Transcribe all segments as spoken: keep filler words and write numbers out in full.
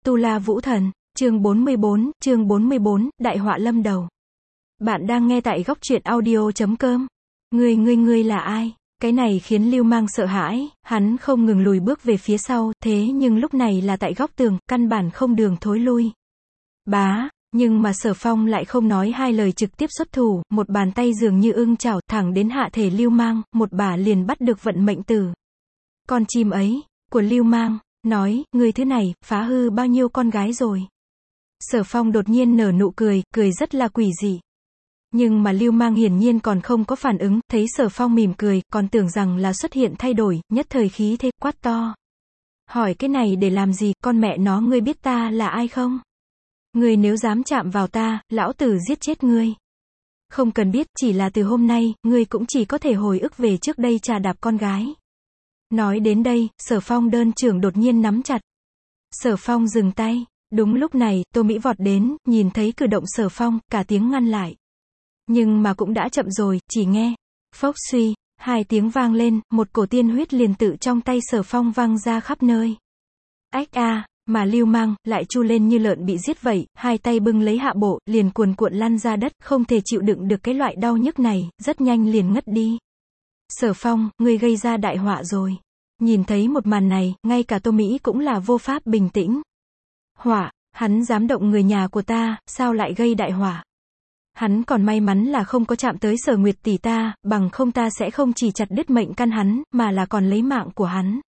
Tu La Vũ Thần, chương bốn mươi bốn, chương bốn mươi bốn, đại họa lâm đầu. Bạn đang nghe tại góc truyện audio chấm com. Ngươi ngươi ngươi là ai? Cái này khiến Lưu Mang sợ hãi, hắn không ngừng lùi bước về phía sau, thế nhưng lúc này là tại góc tường, căn bản không đường thối lui. Bá, nhưng mà Sở Phong lại không nói hai lời trực tiếp xuất thủ, một bàn tay dường như ưng chảo thẳng đến hạ thể Lưu Mang, một bả liền bắt được vận mệnh tử. Con chim ấy, của Lưu Mang, nói, người thứ này, phá hư bao nhiêu con gái rồi. Sở Phong đột nhiên nở nụ cười, cười rất là quỷ dị. Nhưng mà Lưu Mang hiển nhiên còn không có phản ứng, thấy Sở Phong mỉm cười, còn tưởng rằng là xuất hiện thay đổi, nhất thời khí thế, quát to. Hỏi cái này để làm gì, con mẹ nó ngươi biết ta là ai không? Ngươi nếu dám chạm vào ta, lão tử giết chết ngươi. Không cần biết, chỉ là từ hôm nay, ngươi cũng chỉ có thể hồi ức về trước đây trà đạp con gái. Nói đến đây, Sở Phong đơn trưởng đột nhiên nắm chặt. Sở Phong dừng tay. Đúng lúc này, Tô Mỹ vọt đến, nhìn thấy cử động Sở Phong, cả tiếng ngăn lại. Nhưng mà cũng đã chậm rồi, chỉ nghe. Phốc suy, hai tiếng vang lên, một cổ tiên huyết liền tự trong tay Sở Phong văng ra khắp nơi. Ách a, mà Lưu Mang, lại chu lên như lợn bị giết vậy, hai tay bưng lấy hạ bộ, liền cuồn cuộn lăn ra đất, không thể chịu đựng được cái loại đau nhức này, rất nhanh liền ngất đi. Sở Phong, ngươi gây ra đại họa rồi. Nhìn thấy một màn này, ngay cả Tô Mỹ cũng là vô pháp bình tĩnh. Họa, hắn dám động người nhà của ta, sao lại gây đại họa? Hắn còn may mắn là không có chạm tới Sở Nguyệt tỷ ta, bằng không ta sẽ không chỉ chặt đứt mệnh căn hắn, mà là còn lấy mạng của hắn.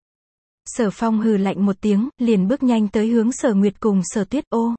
Sở Phong hừ lạnh một tiếng, liền bước nhanh tới hướng Sở Nguyệt cùng Sở Tuyết ô.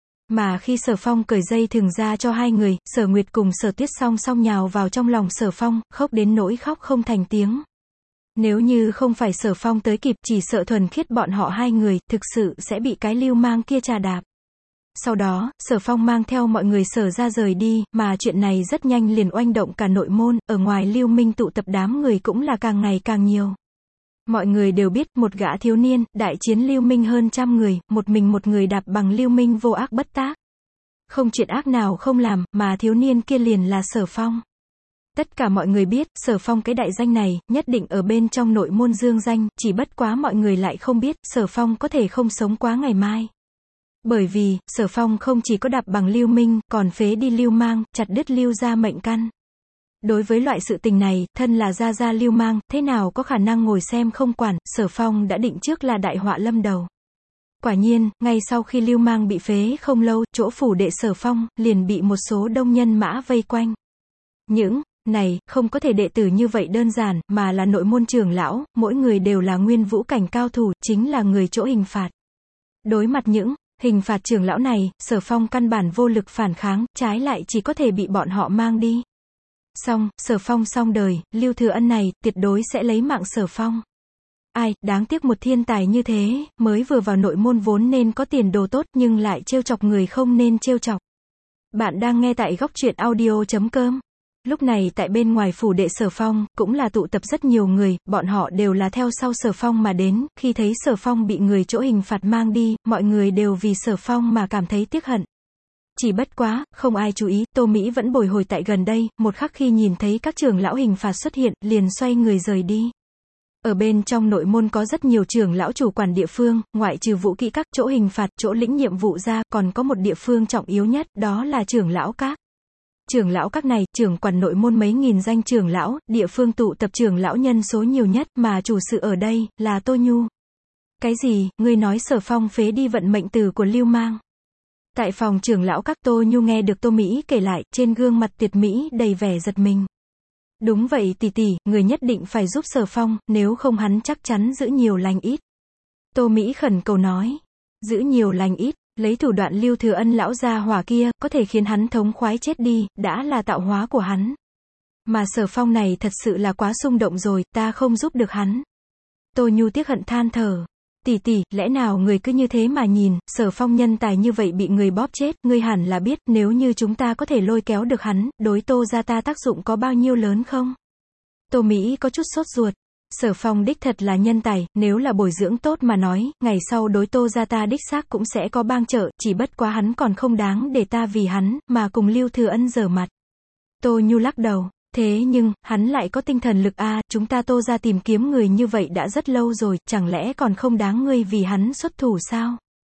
Mà khi Sở Phong cởi dây thừng ra cho hai người, Sở Nguyệt cùng Sở Tuyết song song nhào vào trong lòng Sở Phong, khóc đến nỗi khóc không thành tiếng. Nếu như không phải Sở Phong tới kịp, chỉ sợ thuần khiết bọn họ hai người, thực sự sẽ bị cái Lưu Mang kia trà đạp. Sau đó, Sở Phong mang theo mọi người Sở ra rời đi, mà chuyện này rất nhanh liền oanh động cả nội môn, ở ngoài Lưu Minh tụ tập đám người cũng là càng ngày càng nhiều. Mọi người đều biết, một gã thiếu niên, đại chiến Lưu Minh hơn trăm người, một mình một người đạp bằng Lưu Minh vô ác bất tác. Không chuyện ác nào không làm, mà thiếu niên kia liền là Sở Phong. Tất cả mọi người biết, Sở Phong cái đại danh này, nhất định ở bên trong nội môn dương danh, chỉ bất quá mọi người lại không biết, Sở Phong có thể không sống quá ngày mai. Bởi vì, Sở Phong không chỉ có đạp bằng Lưu Minh, còn phế đi Lưu Mang, chặt đứt Lưu gia mệnh căn. Đối với loại sự tình này, thân là gia gia Lưu Mang, thế nào có khả năng ngồi xem không quản, Sở Phong đã định trước là đại họa lâm đầu. Quả nhiên, ngay sau khi Lưu Mang bị phế không lâu, chỗ phủ đệ Sở Phong, liền bị một số đông nhân mã vây quanh. Những này, không có thể đệ tử như vậy đơn giản, mà là nội môn trưởng lão, mỗi người đều là nguyên vũ cảnh cao thủ, chính là người chỗ hình phạt. Đối mặt những hình phạt trưởng lão này, Sở Phong căn bản vô lực phản kháng, trái lại chỉ có thể bị bọn họ mang đi. Xong, Sở Phong xong đời, Lưu Thừa Ân này, tuyệt đối sẽ lấy mạng Sở Phong. Ai, đáng tiếc một thiên tài như thế, mới vừa vào nội môn vốn nên có tiền đồ tốt, nhưng lại trêu chọc người không nên trêu chọc. Bạn đang nghe tại góc truyện audio chấm com. Lúc này tại bên ngoài phủ đệ Sở Phong, cũng là tụ tập rất nhiều người, bọn họ đều là theo sau Sở Phong mà đến, khi thấy Sở Phong bị người chỗ hình phạt mang đi, mọi người đều vì Sở Phong mà cảm thấy tiếc hận. Chỉ bất quá, không ai chú ý, Tô Mỹ vẫn bồi hồi tại gần đây, một khắc khi nhìn thấy các trưởng lão hình phạt xuất hiện, liền xoay người rời đi. Ở bên trong nội môn có rất nhiều trưởng lão chủ quản địa phương, ngoại trừ vũ kỹ các chỗ hình phạt, chỗ lĩnh nhiệm vụ ra, còn có một địa phương trọng yếu nhất, đó là trưởng lão các. Trưởng lão các này, trưởng quản nội môn mấy nghìn danh trưởng lão, địa phương tụ tập trưởng lão nhân số nhiều nhất, mà chủ sự ở đây, là Tô Nhu. Cái gì, ngươi nói Sở Phong phế đi vận mệnh tử của Lưu Mang? Tại phòng trưởng lão các, Tô Nhu nghe được Tô Mỹ kể lại, trên gương mặt tuyệt mỹ, đầy vẻ giật mình. Đúng vậy tỷ tỷ, người nhất định phải giúp Sở Phong, nếu không hắn chắc chắn giữ nhiều lành ít. Tô Mỹ khẩn cầu nói. Giữ nhiều lành ít, lấy thủ đoạn Lưu Thừa Ân lão gia hỏa kia, có thể khiến hắn thống khoái chết đi, đã là tạo hóa của hắn. Mà Sở Phong này thật sự là quá xung động rồi, ta không giúp được hắn. Tô Nhu tiếc hận than thở. Tỷ tỷ, lẽ nào người cứ như thế mà nhìn, Sở Phong nhân tài như vậy bị người bóp chết, ngươi hẳn là biết, nếu như chúng ta có thể lôi kéo được hắn, đối Tô gia ta tác dụng có bao nhiêu lớn không? Tô Mỹ có chút sốt ruột. Sở Phong đích thật là nhân tài, nếu là bồi dưỡng tốt mà nói, ngày sau đối Tô gia ta đích xác cũng sẽ có bang trợ, chỉ bất quá hắn còn không đáng để ta vì hắn, mà cùng Lưu Thừa Ân giở mặt. Tô Nhu lắc đầu. Thế nhưng, hắn lại có tinh thần lực a, chúng ta Tô gia tìm kiếm người như vậy đã rất lâu rồi, chẳng lẽ còn không đáng ngươi vì hắn xuất thủ sao?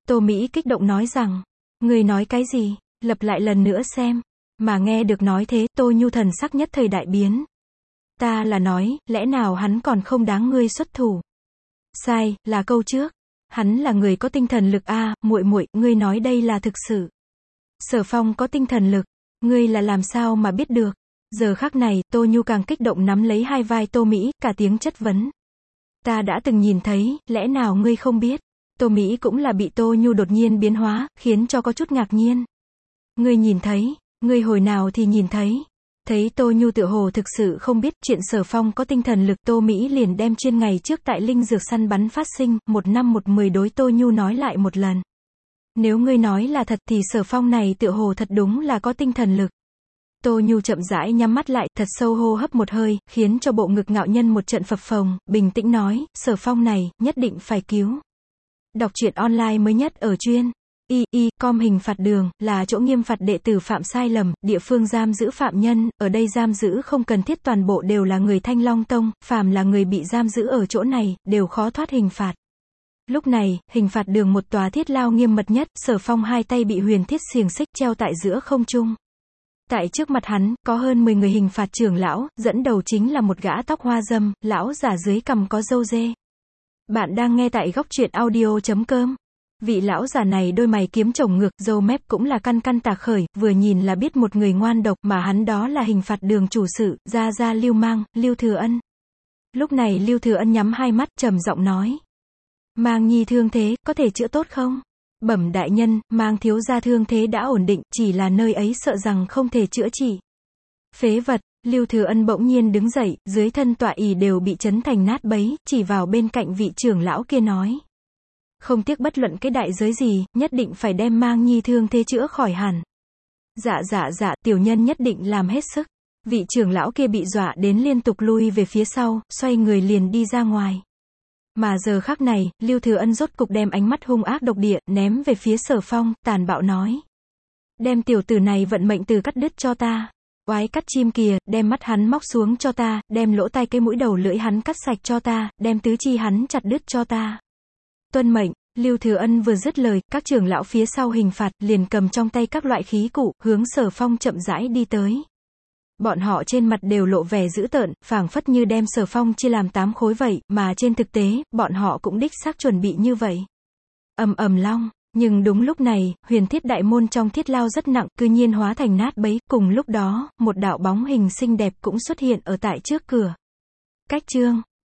Tô Mỹ kích động nói rằng, người nói cái gì, lặp lại lần nữa xem. Mà nghe được nói thế, Tô Nhu thần sắc nhất thời đại biến. Ta là nói, lẽ nào hắn còn không đáng ngươi xuất thủ? Sai, là câu trước. Hắn là người có tinh thần lực a, muội muội, ngươi nói đây là thực sự. Sở Phong có tinh thần lực, ngươi là làm sao mà biết được? Giờ khắc này, Tô Nhu càng kích động nắm lấy hai vai Tô Mỹ, cả tiếng chất vấn. Ta đã từng nhìn thấy, lẽ nào ngươi không biết? Tô Mỹ cũng là bị Tô Nhu đột nhiên biến hóa, khiến cho có chút ngạc nhiên. Ngươi nhìn thấy, ngươi hồi nào thì nhìn thấy? Thấy Tô Nhu tựa hồ thực sự không biết chuyện Sở Phong có tinh thần lực, Tô Mỹ liền đem chuyên ngày trước tại linh dược săn bắn phát sinh, một năm một mười đối Tô Nhu nói lại một lần. Nếu ngươi nói là thật thì Sở Phong này tựa hồ thật đúng là có tinh thần lực. Tô Nhu chậm rãi nhắm mắt lại, thật sâu hô hấp một hơi, khiến cho bộ ngực ngạo nhân một trận phập phồng, bình tĩnh nói, Sở Phong này, nhất định phải cứu. Đọc truyện online mới nhất ở chuyên y y com hình phạt đường, là chỗ nghiêm phạt đệ tử phạm sai lầm, địa phương giam giữ phạm nhân, ở đây giam giữ không cần thiết toàn bộ đều là người Thanh Long Tông, phàm là người bị giam giữ ở chỗ này, đều khó thoát hình phạt. Lúc này, hình phạt đường một tòa thiết lao nghiêm mật nhất, Sở Phong hai tay bị huyền thiết xiềng xích treo tại giữa không trung. Tại trước mặt hắn, có hơn mười người hình phạt trưởng lão, dẫn đầu chính là một gã tóc hoa dâm, lão giả dưới cằm có râu dê. Bạn đang nghe tại góc truyện audio chấm com. Vị lão giả này đôi mày kiếm chồng ngược, râu mép cũng là căn căn tạc khởi, vừa nhìn là biết một người ngoan độc, mà hắn đó là hình phạt đường chủ sự, gia gia Lưu Mang, Lưu Thừa Ân. Lúc này Lưu Thừa Ân nhắm hai mắt, trầm giọng nói. Mang nhi thương thế, có thể chữa tốt không? Bẩm đại nhân, Mang thiếu gia thương thế đã ổn định, chỉ là nơi ấy sợ rằng không thể chữa trị. Phế vật, Lưu Thừa Ân bỗng nhiên đứng dậy, dưới thân tọa ỷ đều bị chấn thành nát bấy, chỉ vào bên cạnh vị trưởng lão kia nói. Không tiếc bất luận cái đại giới gì, nhất định phải đem Mang nhi thương thế chữa khỏi hẳn. Dạ dạ dạ, tiểu nhân nhất định làm hết sức. Vị trưởng lão kia bị dọa đến liên tục lui về phía sau, xoay người liền đi ra ngoài. Mà giờ khắc này, Lưu Thừa Ân rốt cục đem ánh mắt hung ác độc địa, ném về phía Sở Phong, tàn bạo nói. Đem tiểu tử này vận mệnh từ cắt đứt cho ta. Oái cắt chim kìa, đem mắt hắn móc xuống cho ta, đem lỗ tai cái mũi đầu lưỡi hắn cắt sạch cho ta, đem tứ chi hắn chặt đứt cho ta. Tuân mệnh. Lưu Thừa Ân vừa dứt lời, các trưởng lão phía sau hình phạt, liền cầm trong tay các loại khí cụ, hướng Sở Phong chậm rãi đi tới. Bọn họ trên mặt đều lộ vẻ dữ tợn, phảng phất như đem Sở Phong chia làm tám khối vậy, mà trên thực tế, bọn họ cũng đích xác chuẩn bị như vậy. Ầm ầm long, nhưng đúng lúc này, huyền thiết đại môn trong thiết lao rất nặng, cư nhiên hóa thành nát bấy, cùng lúc đó, một đạo bóng hình xinh đẹp cũng xuất hiện ở tại trước cửa. Cách chương